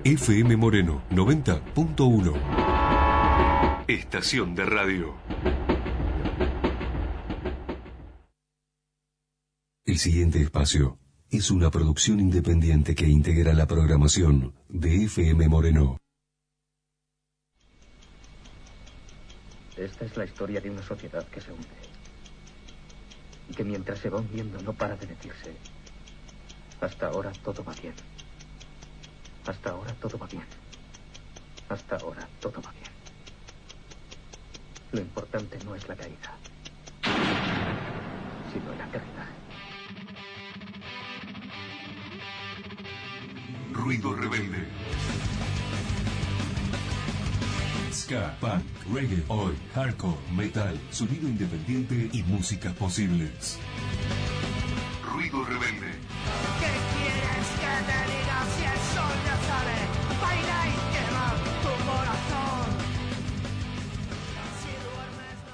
FM Moreno 90.1. Estación de radio. El siguiente espacio es una producción independiente que integra la programación de FM Moreno. Esta es la historia de una sociedad que se hunde y que mientras se va hundiendo no para de decirse: hasta ahora todo va bien. Hasta ahora todo va bien. Hasta ahora todo va bien. Lo importante no es la caída, sino la caída. Ruido rebelde. Ska, punk, reggae, oi, hardcore, metal, sonido independiente y músicas posibles. Ruido rebelde. ¿Qué quieres que te diga si el sol ya sale? Baila y quema tu corazón. Si duermes no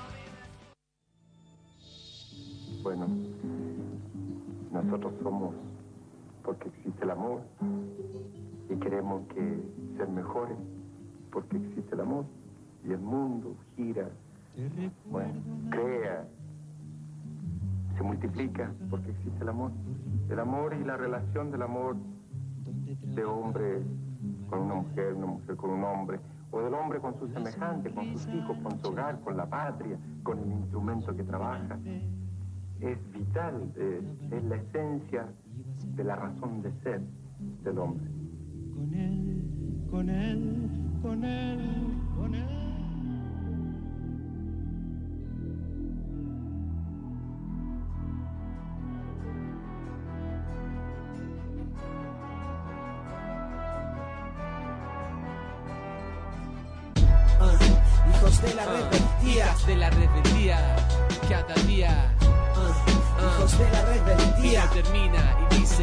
vives. Bueno, nosotros somos porque existe el amor y queremos que ser mejores porque existe el amor y el mundo gira, bueno, crea, se multiplica porque existe el amor. El amor y la relación del amor de hombre con una mujer con un hombre, o del hombre con su semejante, con sus hijos, con su hogar, con la patria, con el instrumento que trabaja, es vital, es la esencia de la razón de ser del hombre. Con él, con él, con él, con él. Hijos de la rebeldía, hijas de la rebeldía, cada día. Hijos de la rebeldía. Y termina y dice: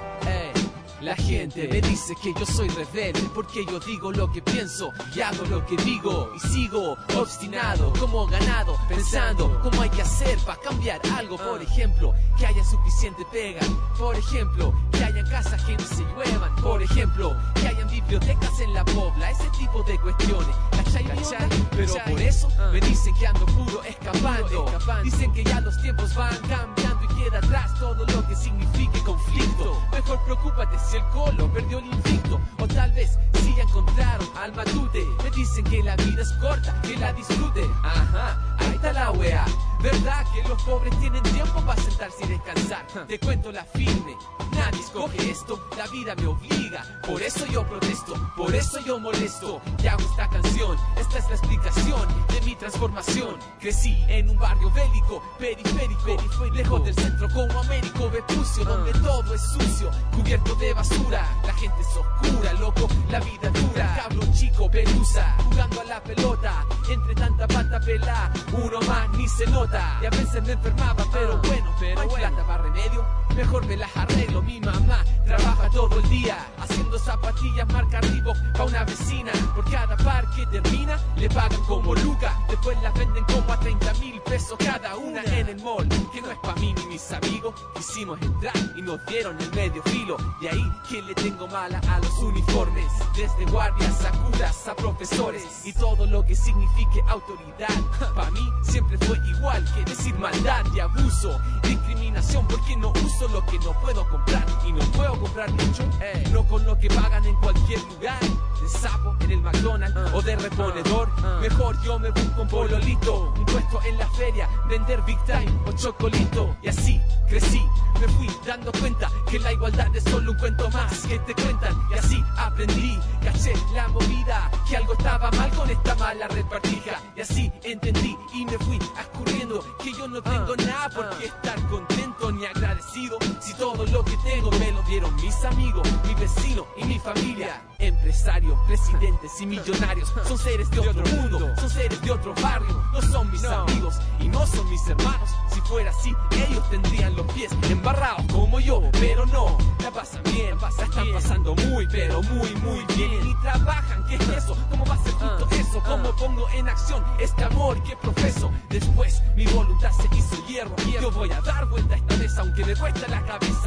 la gente me dice que yo soy rebelde porque yo digo lo que pienso y hago lo que digo, y sigo obstinado como ganado pensando cómo hay que hacer para cambiar algo. Por ejemplo, que haya suficiente pega. Por ejemplo, que hayan casas que no se lluevan. Por ejemplo, que hayan bibliotecas en la pobla. Ese tipo de cuestiones, ¿cachai? Pero por eso me dicen que ando puro escapando. Dicen que ya los tiempos van cambiando y queda atrás todo lo que signifique conflicto. Mejor preocúpate si el colo perdió el invicto, o tal vez si ya encontraron al matute. Me dicen que la vida es corta, que la disfrute. Ajá, ahí está la wea. ¿Verdad que los pobres tienen tiempo para sentarse y descansar? Te cuento la firme, nadie escoge esto, la vida me obliga. Por eso yo protesto, por eso yo molesto y hago esta canción. Esta es la explicación de mi transformación. Crecí en un barrio bélico, periférico, lejos del centro como Américo Vespucio, donde todo es sucio, cubierto de basura. La gente es oscura, loco, la vida dura. Cabro chico, pelusa, jugando a la pelota. Entre tanta pata pelá, uno más ni se nota. Y a veces me enfermaba, pero bueno, no hay plata para remedio, mejor me las arreglo. Mi mamá trabaja todo el día haciendo zapatillas marca Reebok pa' una vecina. Por cada par que termina le pagan como lucas, después las venden como a 30.000 pesos cada una en el mall. Que no es pa' mí ni mis amigos, quisimos entrar y nos dieron el medio filo. Y ahí que le tengo mala a los uniformes, desde guardias a curas a profesores y todo lo que signifique autoridad. Pa' mí siempre fue igual que decir maldad y abuso, discriminación porque no uso lo que no puedo comprar. Y no puedo comprar mucho, no con lo que pagan en cualquier lugar, de sapo en el McDonald's o de reponedor. Mejor yo me busco un pololito, un puesto en la feria, vender Big Time o chocolito. Y así crecí, me fui dando cuenta que la igualdad es solo un cuento más que te cuentan. Y así aprendí, caché la movida, que algo estaba mal con esta mala repartija. Y así entendí y me fui escurriendo que yo no tengo nada por qué estar contento ni agradecido, si todo lo que tengo me lo dieron mis amigos, mi vecino y mi familia. Empresarios, presidentes y millonarios son seres de otro mundo, son seres de otro barrio. No son mis amigos y no son mis hermanos. Si fuera así, ellos tendrían los pies embarrados como yo. Pero no, la pasan bien, la están pasando muy, pero muy, muy bien. Y trabajan, ¿qué es eso? ¿Cómo va a ser justo eso? ¿Cómo pongo en acción este amor que profeso? Después mi voluntad se hizo hierro. Yo voy a dar vuelta a esta mesa aunque me cuesta la cabeza.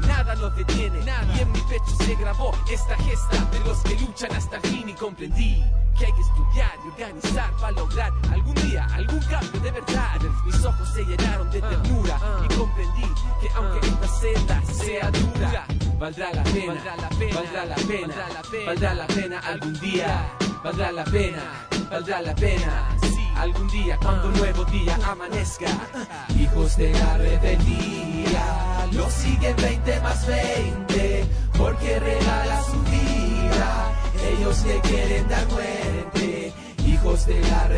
nada nos detiene, y en mi pecho se grabó esta gesta de los que luchan hasta el fin, y comprendí que hay que estudiar y organizar para lograr algún día algún cambio de verdad. Mis ojos se llenaron de ternura y comprendí que aunque esta senda sea dura, valdrá la pena, valdrá la pena, valdrá la pena, valdrá la pena algún día, valdrá la pena, valdrá la pena. Algún día cuando un nuevo día amanezca, hijos de la rebeldía, lo siguen 20 más 20, porque regala su vida, ellos le quieren dar muerte. Hijos de la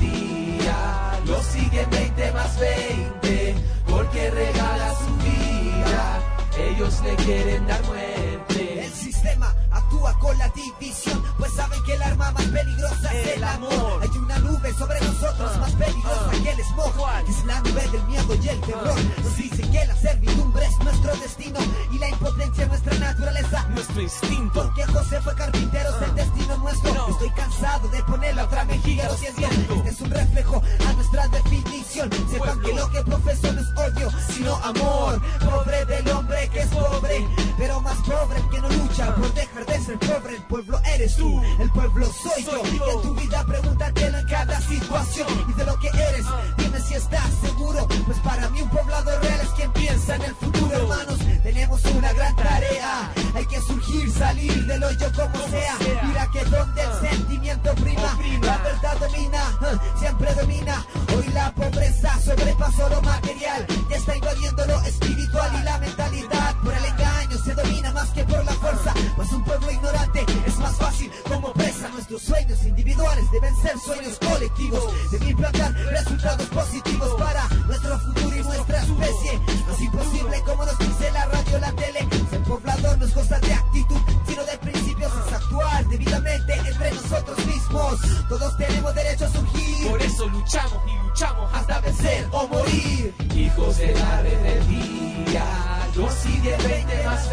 rebeldía, lo siguen 20 más 20, porque regala su vida, ellos le quieren dar muerte. El sistema actúa con la división, pues saben que el arma más peligrosa es el amor. Hay una nube sobre nosotros más peligrosa que el smog, que es la nube del miedo y el terror. Nos dicen que la servidumbre es nuestro destino y la impotencia nuestra naturaleza, nuestro instinto. Porque José fue carpintero, es el destino nuestro. Estoy cansado de poner la otra mejilla, lo siento. Este es un reflejo a nuestra definición. Sepan que lo que profeso no es odio, sino amor. Pobre del hombre que es pobre, pero más pobre el que no lucha por dejar de ser pobre. El pueblo eres tú, el pueblo soy yo. Y en tu vida pregúntatelo en cada situación. Y de lo que eres, dime si estás seguro. Pues para mí un poblado real es quien piensa en el futuro. Hermanos, tenemos una gran tarea. Hay que surgir, salir del hoyo como sea. Mira que donde el sentimiento prima, la verdad domina, siempre domina. Hoy la pobreza sobrepasó lo material, ya está invadiendo lo espiritual y la mentalidad. Por el engaño se domina más que por la fuerza, pues un pueblo ignorante es más fácil como presa. Nuestros sueños individuales deben ser sueños colectivos, deben implantar resultados positivos para nuestro futuro y nuestra especie. No es imposible como nos dice la radio, la tele. Ser poblador no es cosa de actitud, sino de principios. Es actuar debidamente entre nosotros mismos. Todos tenemos derecho a surgir, por eso luchamos y luchamos hasta vencer o morir. Hijos de la rebeldía, lo sigue 20 más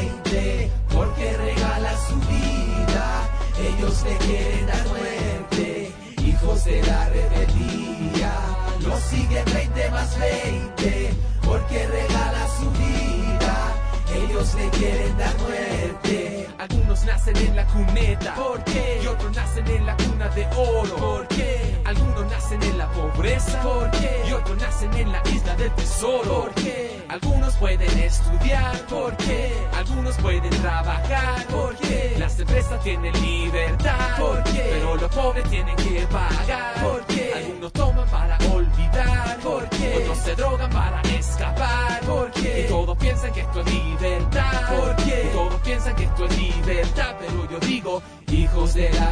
20, porque regala su vida, ellos le quieren dar muerte. Hijos de la rebeldía, lo siguen 20 más 20, porque regala su vida, ellos le quieren dar muerte. Algunos nacen en la cuneta, ¿por qué? Y otros nacen en la cuna de oro, ¿por qué? Algunos nacen en la pobreza, ¿por qué? Y otros nacen en la isla del tesoro, ¿por qué? Algunos pueden estudiar, ¿por qué? Algunos pueden trabajar, ¿por qué? Las empresas tienen libertad, ¿por qué? Pero los pobres tienen que pagar, ¿por qué? Algunos toman para olvidar, ¿por qué? Otros se drogan para escapar, ¿por qué? Y todos piensan que esto es libertad, ¿por qué? Y todos piensan que esto es libertad, pero yo digo, hijos de la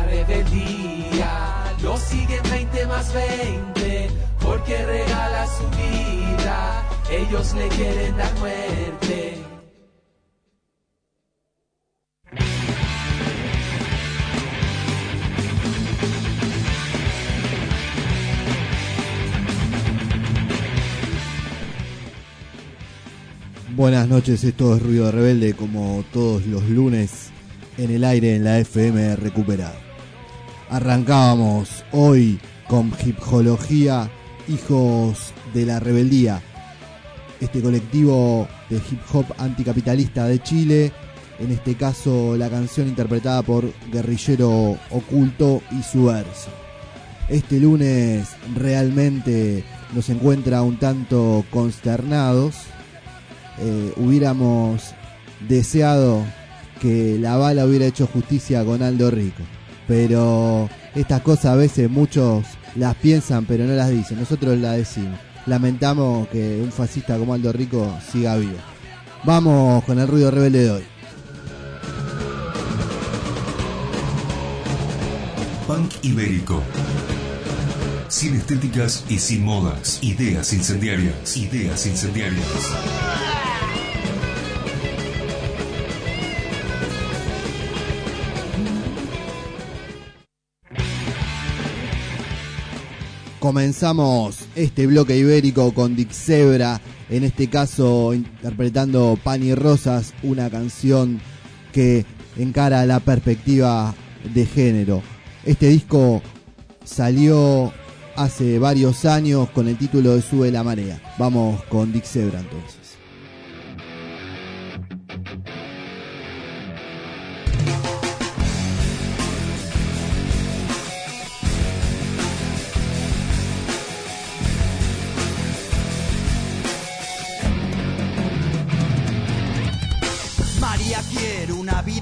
rebeldía, lo siguen 20 más 20, porque regala su vida, ellos le quieren dar muerte. Buenas noches, esto es Ruido Rebelde, como todos los lunes en el aire en la FM Recuperada. Arrancábamos hoy con Hipjología, Hijos de la Rebeldía, este colectivo de hip hop anticapitalista de Chile, en este caso la canción interpretada por Guerrillero Oculto y su verso. Este lunes realmente nos encuentra un tanto consternados. Hubiéramos deseado que la bala hubiera hecho justicia con Aldo Rico, pero estas cosas a veces muchos las piensan pero no las dicen, nosotros las decimos. Lamentamos que un fascista como Aldo Rico siga vivo. Vamos con el Ruido Rebelde de hoy. Punk ibérico. Sin estéticas y sin modas. Ideas incendiarias. Ideas incendiarias. Comenzamos este bloque ibérico con Dixebra, en este caso interpretando Pan y Rosas, una canción que encara la perspectiva de género. Este disco salió hace varios años con el título de Sube la Marea. Vamos con Dixebra entonces.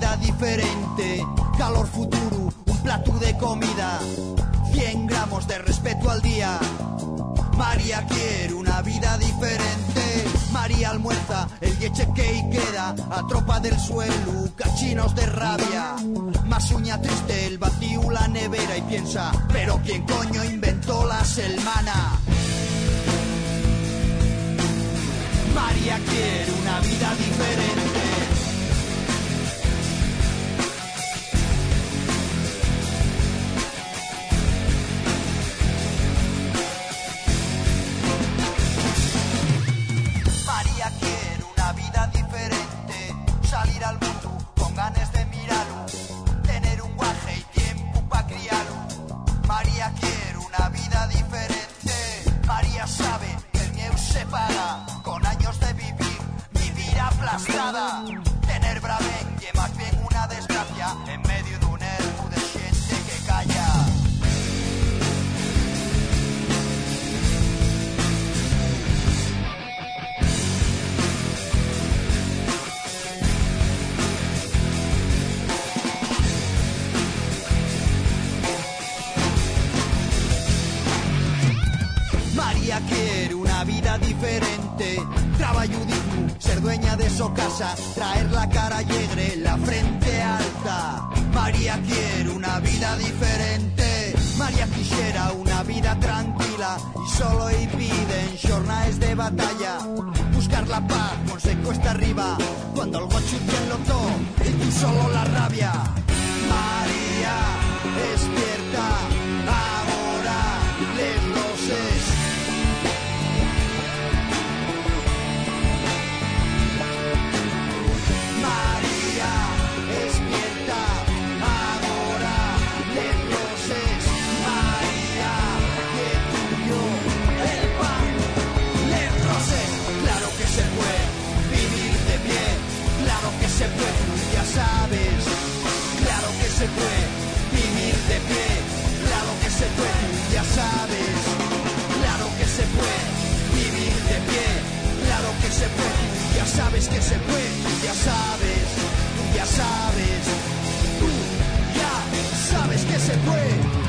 vida diferente. Calor futuro, un plato de comida, 100 gramos de respeto al día. María quiere una vida diferente. María almuerza el leche que queda a tropa del suelo, cachinos de rabia. Más uña triste el vacío, la nevera y piensa, pero ¿quién coño inventó la semana? María quiere una vida diferente. María quiere una vida diferente, salir al mundo con ganas de mirarlo, tener un guaje y tiempo pa' criarlo. María quiere una vida diferente. María sabe que el miedo se paga con años de vivir aplastada. Tener bravenque, más bien una desgracia, en medio de un ermo de gente que calla. María quiere una vida diferente, trabajo digno, ser dueña de su casa, traer la cara alegre, la frente alta. María quiere una vida diferente. María quisiera una vida tranquila y solo y piden jornadas de batalla. Buscar la paz con se cuesta arriba, cuando el gochu tiene lo todo y tú solo la rabia. María, despierta, ahora les luces. María, despierta, ahora les luces. María, que tuyo el pan, les roces. Claro que se puede vivir de pie, claro que se puede, tú ya sabes. Claro que se puede vivir de pie, claro que se puede, tú ya sabes. Claro que se puede vivir de pie, claro que se puede, tú ya sabes que se puede, tú ya sabes, tú ya sabes, tú ya sabes que se puede.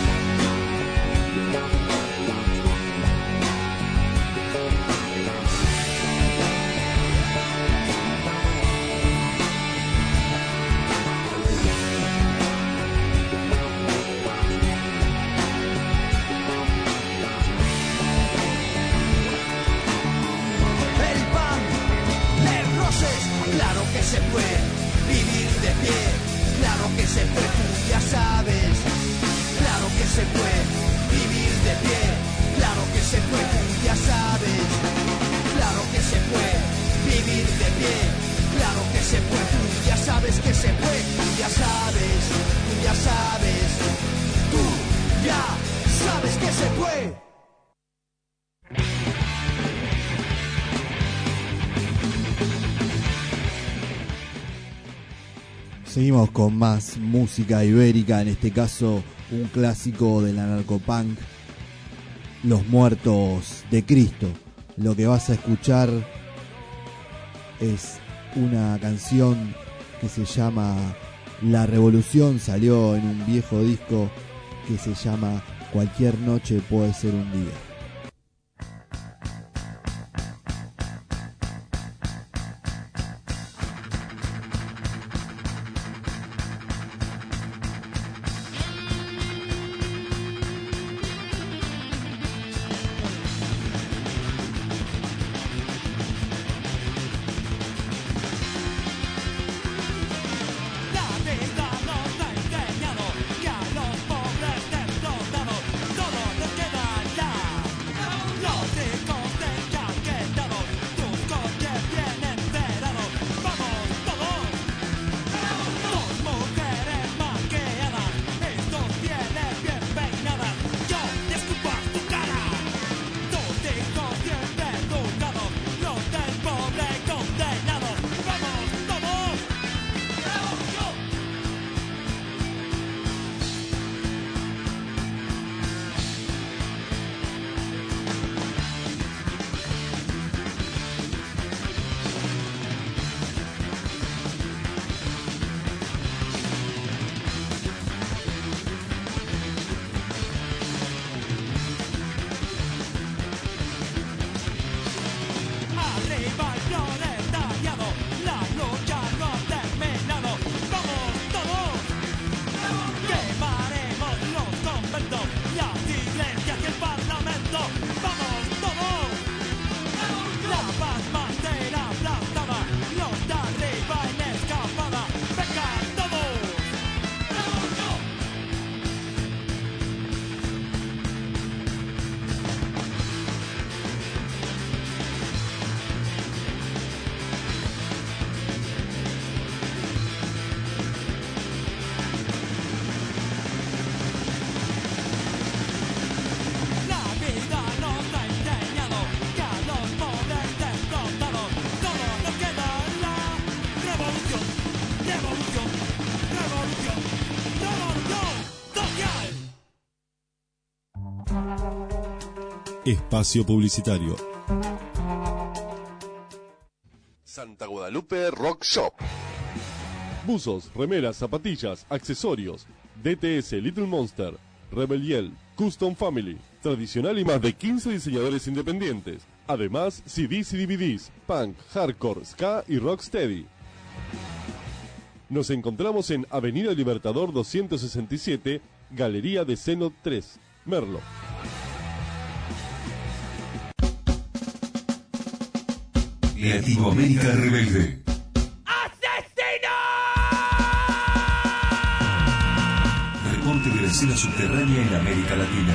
Claro que se puede vivir de pie, claro que se puede, tú ya sabes. Claro que se puede vivir de pie, claro que se puede, tú ya sabes. Claro que se puede vivir de pie, claro que se puede, tú ya sabes que se puede, tú ya sabes, tú ya sabes, tú ya sabes que se puede. Seguimos con más música ibérica, en este caso un clásico del anarcopunk, Los Muertos de Cristo. Lo que vas a escuchar es una canción que se llama La Revolución, salió en un viejo disco que se llama Cualquier noche puede ser un día. Que a los pobres destrozados todo les queda ya. Espacio publicitario. Santa Guadalupe Rock Shop. Buzos, remeras, zapatillas, accesorios. DTS Little Monster, Rebel Yell, Custom Family, tradicional y más de 15 diseñadores independientes. Además, CDs y DVDs, punk, hardcore, ska y rocksteady. Nos encontramos en Avenida Libertador 267, Galería de Seno 3, Merlo. Latinoamérica Rebelde. Reporte de la escena subterránea en América Latina.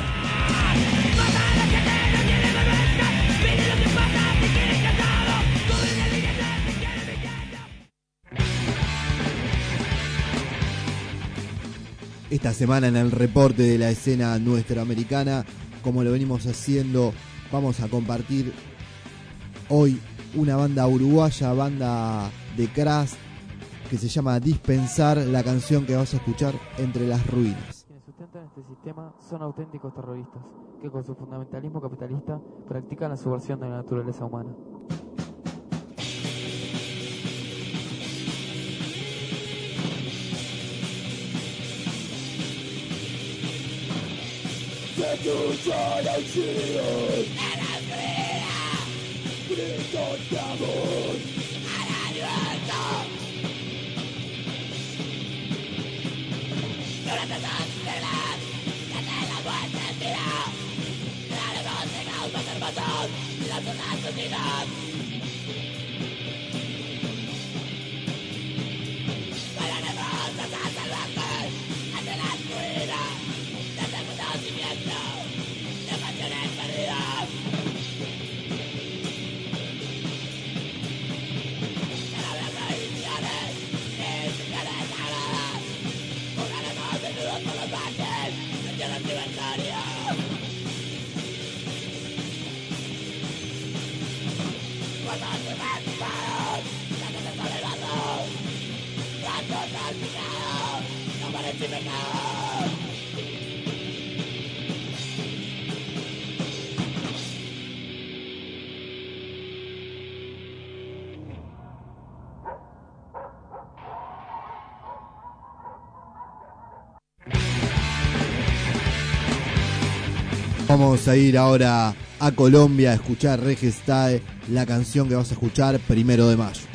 Esta semana en el reporte de la escena nuestroamericana, como lo venimos haciendo, vamos a compartir hoy una banda uruguaya, banda de Crash, que se llama Dispensar, la canción que vas a escuchar, Entre las Ruinas. Quienes sustentan este sistema son auténticos terroristas, que con su fundamentalismo capitalista practican la subversión de la naturaleza humana. Vamos a ir ahora a Colombia a escuchar Regestae, la canción que vas a escuchar 1 de mayo.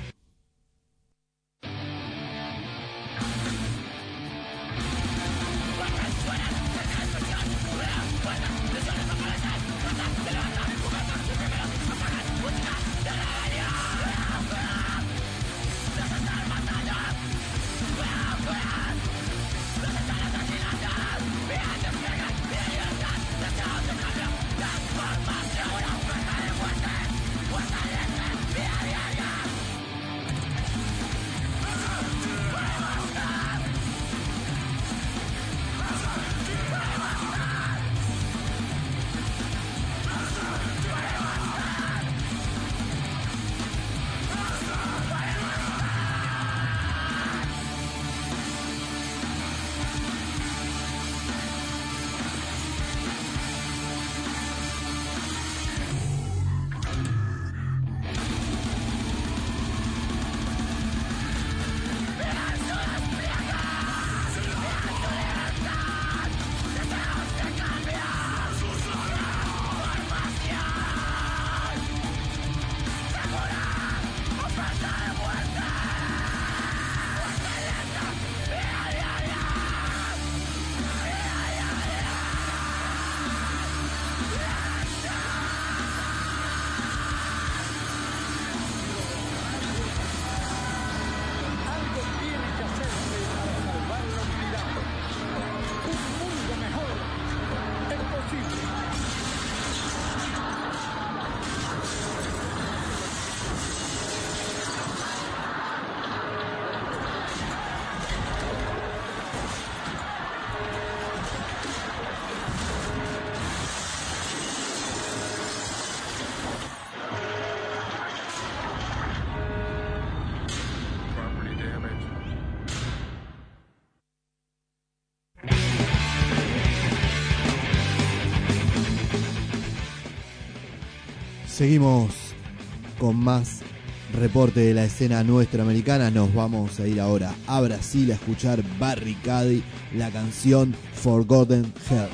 Seguimos con más reporte de la escena nuestroamericana. Nos vamos a ir ahora a Brasil a escuchar Barricade, la canción Forgotten Heart.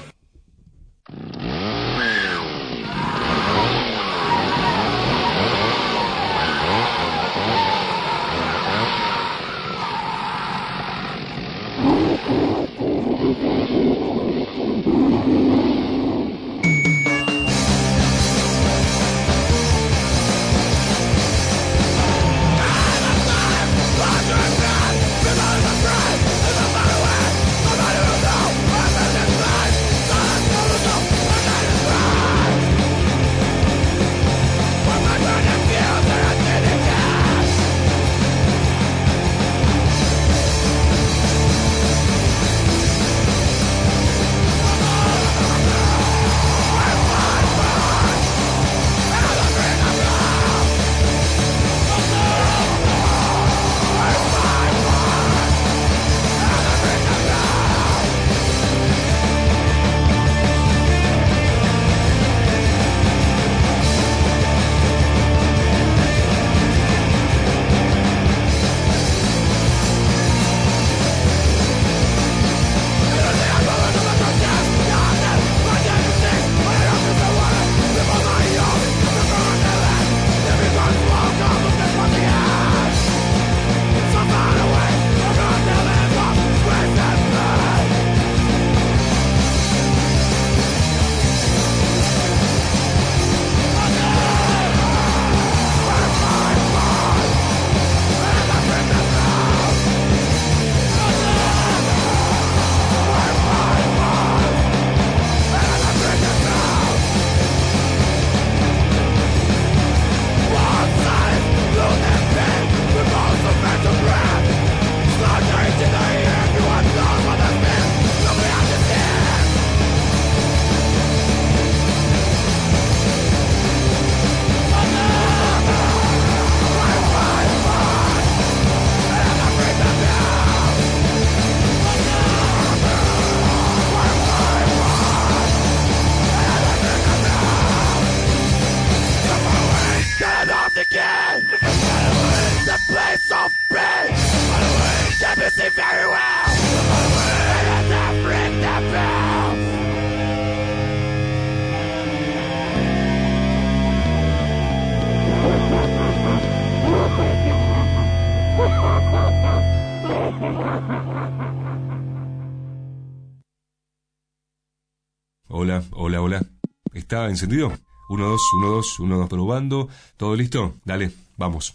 Hola, hola, hola. ¿Está encendido? 1, 2, 1, 2, 1, 2, probando. ¿Todo listo? Dale, vamos.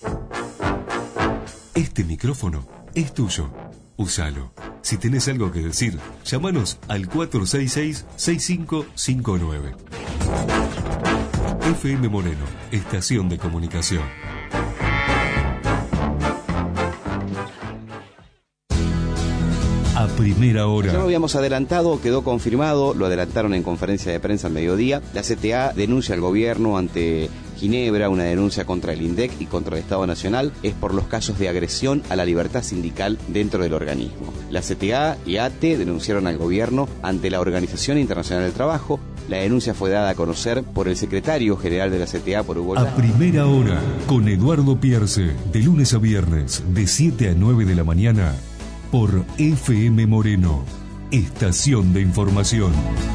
Este micrófono es tuyo. Úsalo. Si tenés algo que decir, llámanos al 466-6559. FM Moreno, estación de comunicación. A primera hora. Ya lo habíamos adelantado, quedó confirmado, lo adelantaron en conferencia de prensa al mediodía. La CTA denuncia al gobierno ante Ginebra, una denuncia contra el INDEC y contra el Estado Nacional, es por los casos de agresión a la libertad sindical dentro del organismo. La CTA y ATE denunciaron al gobierno ante la Organización Internacional del Trabajo. La denuncia fue dada a conocer por el secretario general de la CTA, por Hugo A primera hora, con Eduardo Pierce, de lunes a viernes, de 7 a 9 de la mañana, por FM Moreno, estación de información.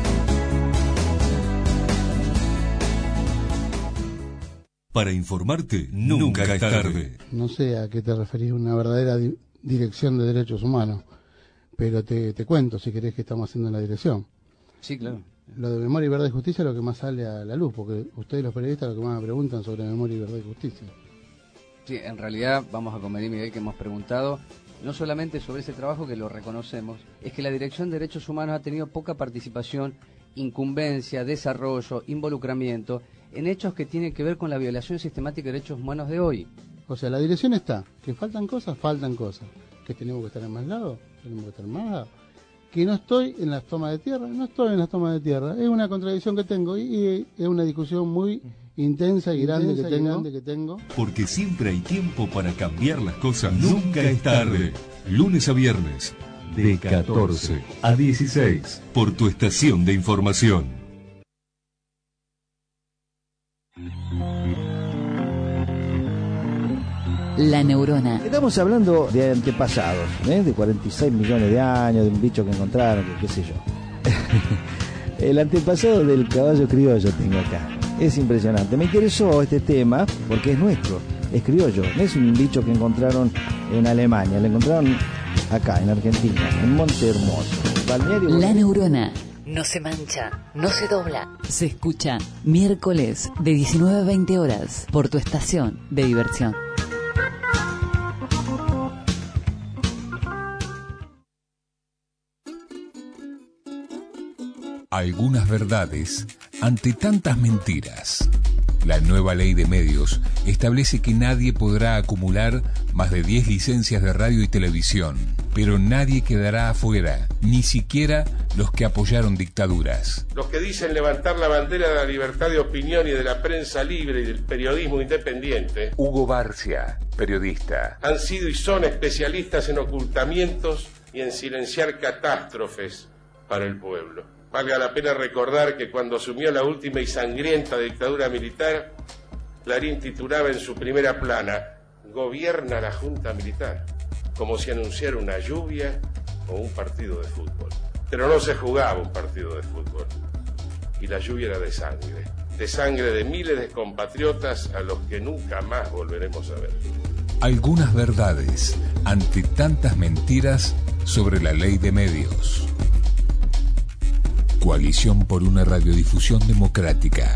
Para informarte, nunca es tarde. No sé a qué te referís, una verdadera dirección de derechos humanos, pero te cuento, si querés, que estamos haciendo en la dirección. Sí, claro. Lo de memoria y verdad y justicia es lo que más sale a la luz, porque ustedes los periodistas lo que más me preguntan sobre memoria y verdad y justicia. Sí, en realidad vamos a convenir, Miguel, que hemos preguntado no solamente sobre ese trabajo, que lo reconocemos, es que la Dirección de Derechos Humanos ha tenido poca participación, incumbencia, desarrollo, involucramiento en hechos que tienen que ver con la violación sistemática de derechos humanos de hoy. O sea, la dirección está, que faltan cosas, que tenemos que estar en más lados, tenemos que estar en más lados, que no estoy en las tomas de tierra, no estoy en las tomas de tierra, es una contradicción que tengo y es una discusión muy intensa y grande que tengo. Porque siempre hay tiempo para cambiar las cosas, nunca es tarde. Lunes a viernes, de 14 a 16, por tu estación de información. La neurona. Estamos hablando de antepasados, de 46 millones de años, de un bicho que encontraron, qué sé yo. El antepasado del caballo criollo tengo acá. Es impresionante. Me interesó este tema porque es nuestro, es criollo. No es un bicho que encontraron en Alemania, lo encontraron acá, en Argentina, en Monte Hermoso. Balneario. La neurona. No se mancha, no se dobla. Se escucha miércoles de 19 a 20 horas por tu estación de diversión. Algunas verdades ante tantas mentiras. La nueva ley de medios establece que nadie podrá acumular más de 10 licencias de radio y televisión, pero nadie quedará afuera, ni siquiera los que apoyaron dictaduras. Los que dicen levantar la bandera de la libertad de opinión y de la prensa libre y del periodismo independiente. Hugo Barcia, periodista. Han sido y son especialistas en ocultamientos y en silenciar catástrofes para el pueblo. Valga la pena recordar que cuando asumió la última y sangrienta dictadura militar, Clarín titulaba en su primera plana: "Gobierna la Junta Militar", como si anunciara una lluvia o un partido de fútbol. Pero no se jugaba un partido de fútbol, y la lluvia era de sangre de miles de compatriotas a los que nunca más volveremos a ver. Algunas verdades ante tantas mentiras sobre la ley de medios. Coalición por una radiodifusión democrática.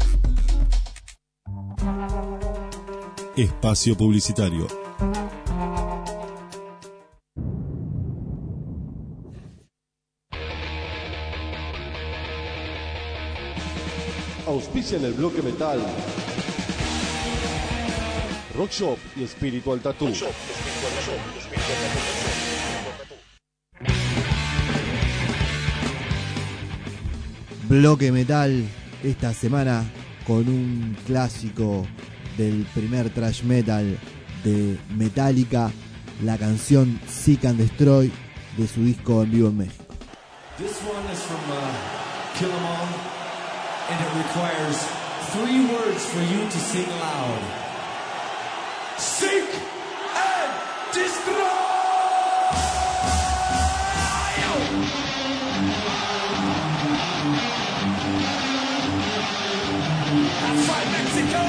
Espacio publicitario. Auspicia en el bloque metal Rock Shop y Spiritual Tattoo. Bloque metal esta semana con un clásico del primer thrash metal de Metallica, la canción Seek and Destroy de su disco en vivo en México. This one is from Kill 'Em All, and it requires 3 words for you to sing loud. Seek and Destroy! That's right, Mexico!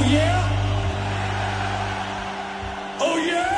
yeah? Oh yeah?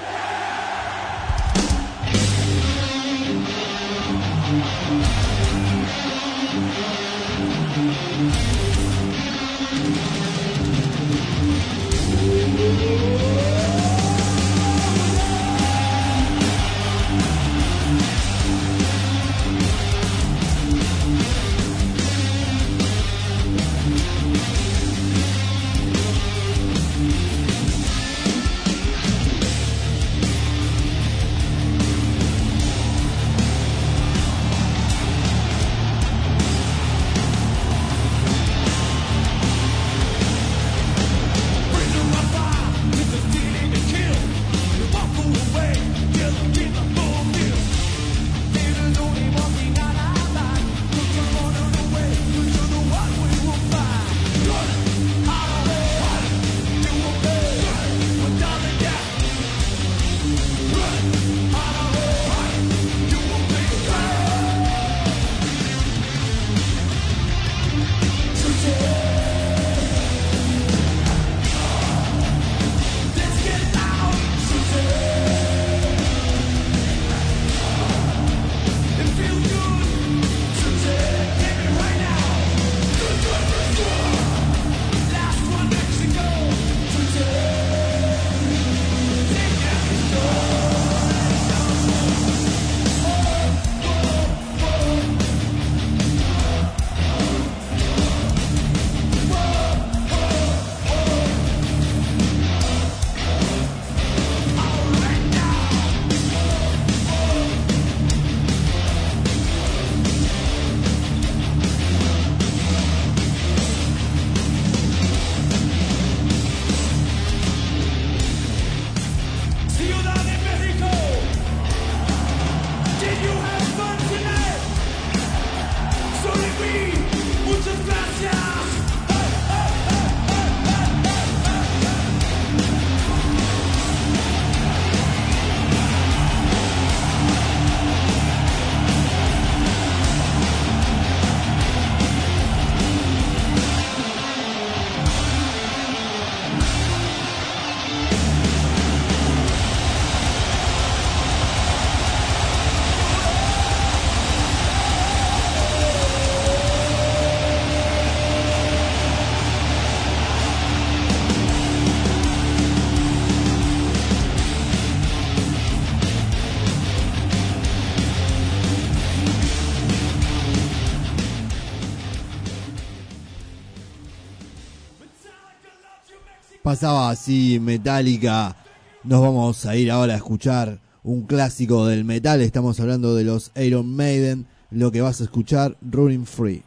Pasaba así Metallica. Nos vamos a ir ahora a escuchar un clásico del metal. Estamos hablando de los Iron Maiden. Lo que vas a escuchar, Running Free.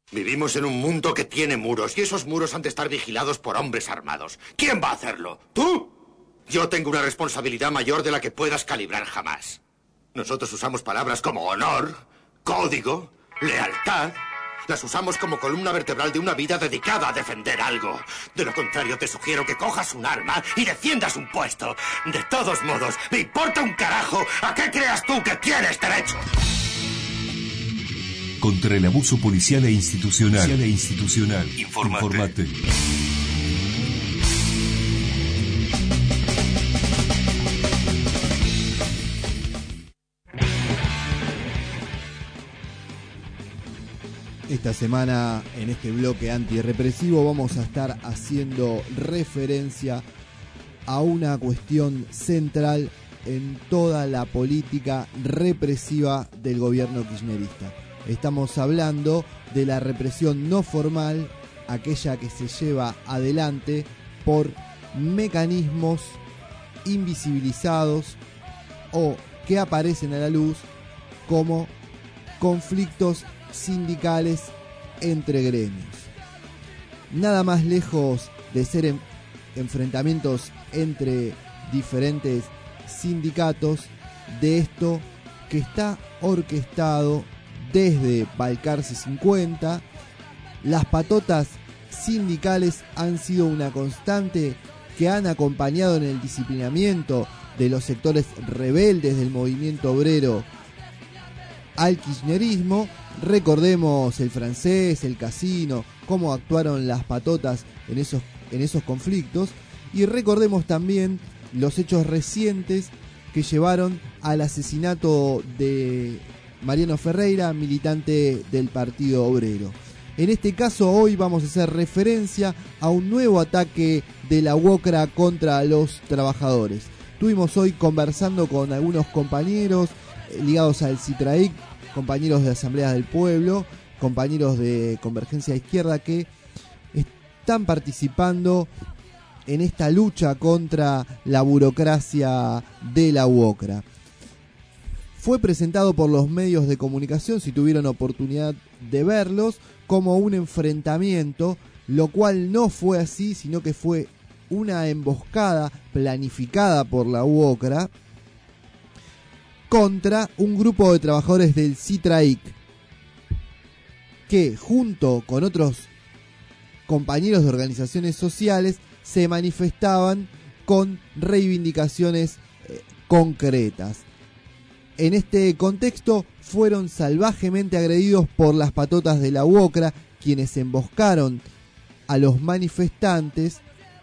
Vivimos en un mundo que tiene muros y esos muros han de estar vigilados por hombres armados. ¿Quién va a hacerlo? ¿Tú? Yo tengo una responsabilidad mayor de la que puedas calibrar jamás. Nosotros usamos palabras como honor, código, lealtad. Las usamos como columna vertebral de una vida dedicada a defender algo. De lo contrario, te sugiero que cojas un arma y defiendas un puesto. De todos modos, me importa un carajo a qué creas tú que tienes derecho. Contra el abuso policial e institucional. Informate. Esta semana, en este bloque antirrepresivo, vamos a estar haciendo referencia a una cuestión central en toda la política represiva del gobierno kirchnerista. Estamos hablando de la represión no formal, aquella que se lleva adelante por mecanismos invisibilizados o que aparecen a la luz como conflictos sindicales entre gremios. Nada más lejos de ser enfrentamientos entre diferentes sindicatos de esto que está orquestado desde Balcarce 50. Las patotas sindicales han sido una constante que han acompañado en el disciplinamiento de los sectores rebeldes del movimiento obrero al kirchnerismo. Recordemos el Francés, el Casino, cómo actuaron las patotas en esos conflictos, y recordemos también los hechos recientes que llevaron al asesinato de Mariano Ferreira, militante del Partido Obrero. En este caso, hoy vamos a hacer referencia a un nuevo ataque de la UOCRA contra los trabajadores. Estuvimos hoy conversando con algunos compañeros ligados al CITRAIC, compañeros de Asambleas del Pueblo, compañeros de Convergencia Izquierda que están participando en esta lucha contra la burocracia de la UOCRA. Fue presentado por los medios de comunicación, si tuvieron oportunidad de verlos, como un enfrentamiento, lo cual no fue así, sino que fue una emboscada planificada por la UOCRA contra un grupo de trabajadores del CITRAIC que junto con otros compañeros de organizaciones sociales se manifestaban con reivindicaciones concretas. En este contexto fueron salvajemente agredidos por las patotas de la UOCRA, quienes emboscaron a los manifestantes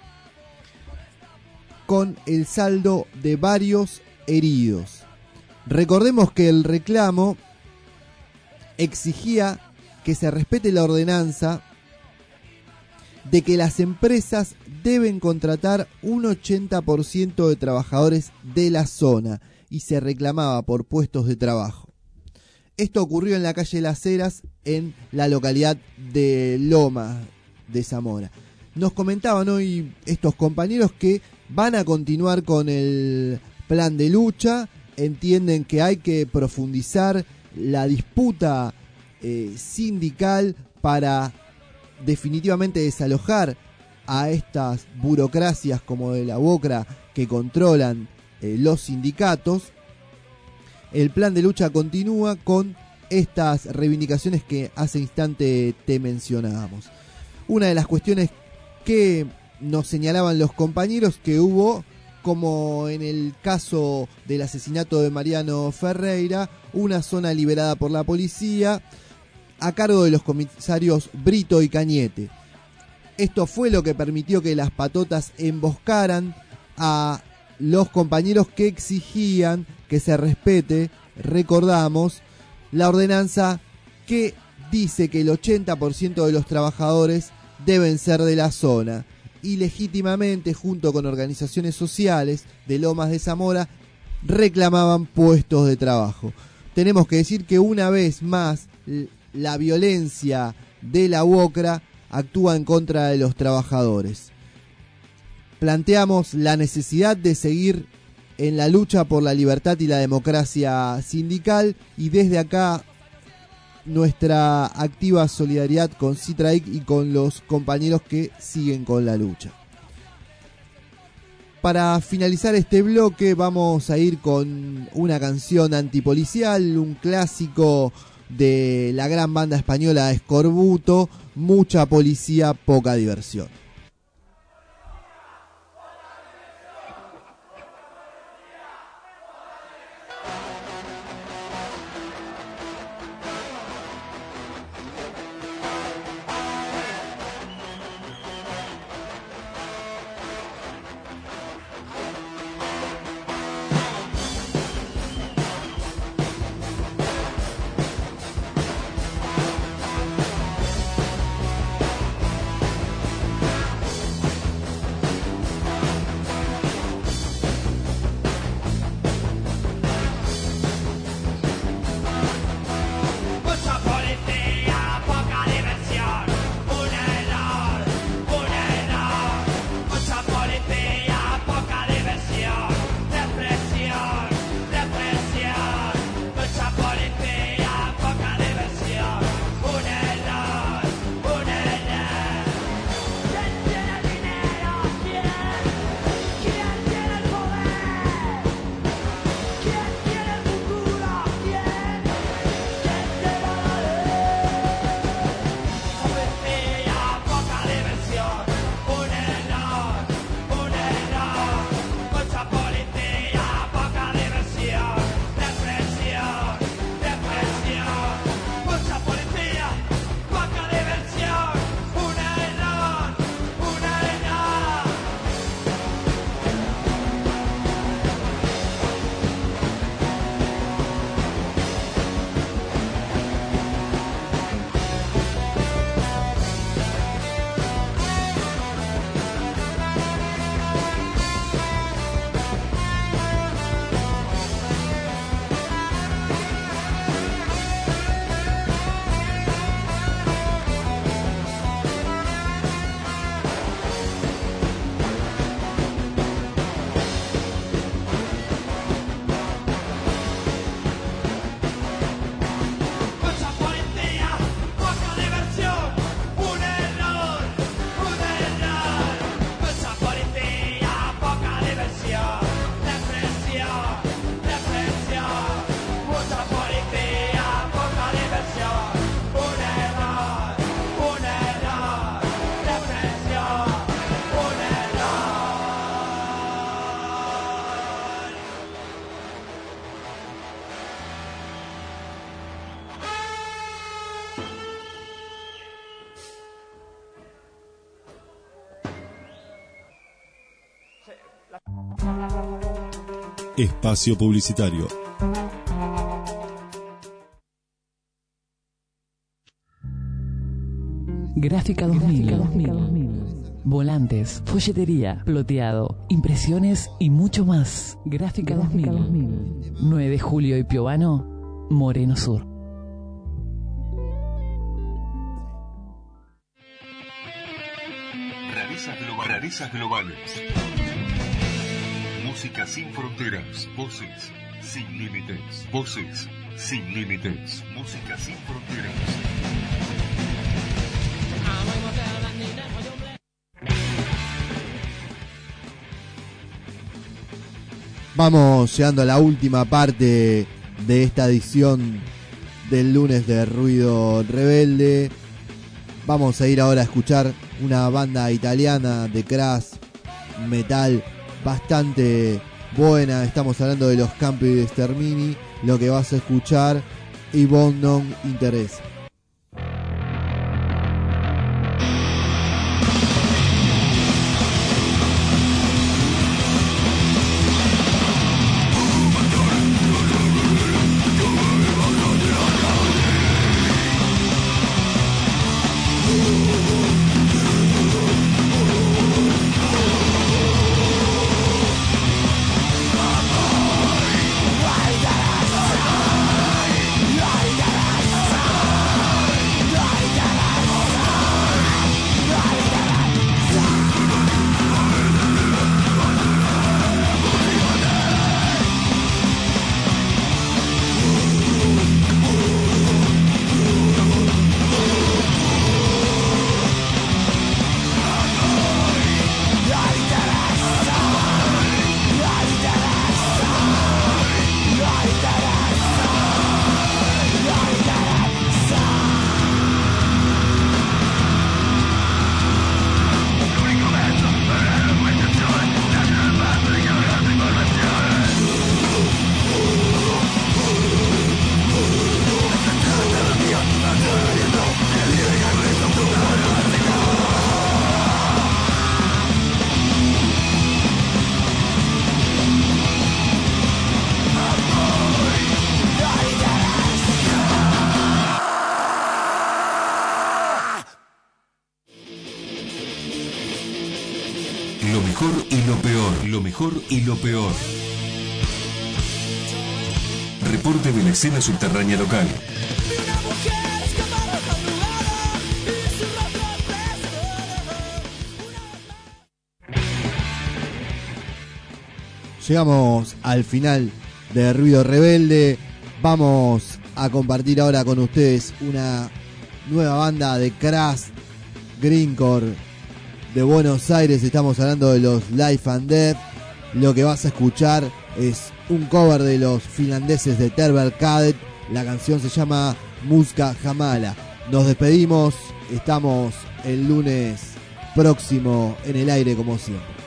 con el saldo de varios heridos. Recordemos que el reclamo exigía que se respete la ordenanza de que las empresas deben contratar un 80% de trabajadores de la zona y se reclamaba por puestos de trabajo. Esto ocurrió en la calle Las Heras, en la localidad de Lomas de Zamora. Nos comentaban hoy estos compañeros que van a continuar con el plan de lucha. Entienden que hay que profundizar la disputa sindical para definitivamente desalojar a estas burocracias como de la UOCRA que controlan los sindicatos. El plan de lucha continúa con estas reivindicaciones que hace instante te mencionábamos. Una de las cuestiones que nos señalaban los compañeros que hubo, como en el caso del asesinato de Mariano Ferreira, una zona liberada por la policía a cargo de los comisarios Brito y Cañete. Esto fue lo que permitió que las patotas emboscaran a los compañeros que exigían que se respete, recordamos, la ordenanza que dice que el 80% de los trabajadores deben ser de la zona. Y legítimamente, junto con organizaciones sociales de Lomas de Zamora, reclamaban puestos de trabajo. Tenemos que decir que una vez más la violencia de la UOCRA actúa en contra de los trabajadores. Planteamos la necesidad de seguir en la lucha por la libertad y la democracia sindical, y desde acá nuestra activa solidaridad con Citraic y con los compañeros que siguen con la lucha. Para finalizar este bloque vamos a ir con una canción antipolicial, un clásico de la gran banda española Escorbuto, Mucha policía, poca diversión. Espacio publicitario. Gráfica 2000. Volantes, folletería, ploteado, impresiones y mucho más. Gráfica 2000. 9 de Julio y Piovano, Moreno Sur. Rarezas globales. Música sin fronteras. Voces sin límites. Voces sin límites. Música sin fronteras. Vamos llegando a la última parte de esta edición del lunes de Ruido Rebelde. Vamos a ir ahora a escuchar una banda italiana de thrash metal bastante buena. Estamos hablando de los Campi di Stermini. Lo que vas a escuchar, I Bon Non Interessa. Why Lo mejor y lo peor. Lo mejor y lo peor. Reporte de la escena subterránea local. Llegamos al final de Ruido Rebelde. Vamos a compartir ahora con ustedes una nueva banda de Crash Grindcore de Buenos Aires. Estamos hablando de los Life and Death. Lo que vas a escuchar es un cover de los finlandeses de Terber Cadet. La canción se llama Muska Jamala. Nos despedimos. Estamos el lunes próximo en el aire como siempre.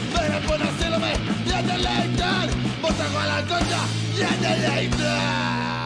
Ja, det längtar!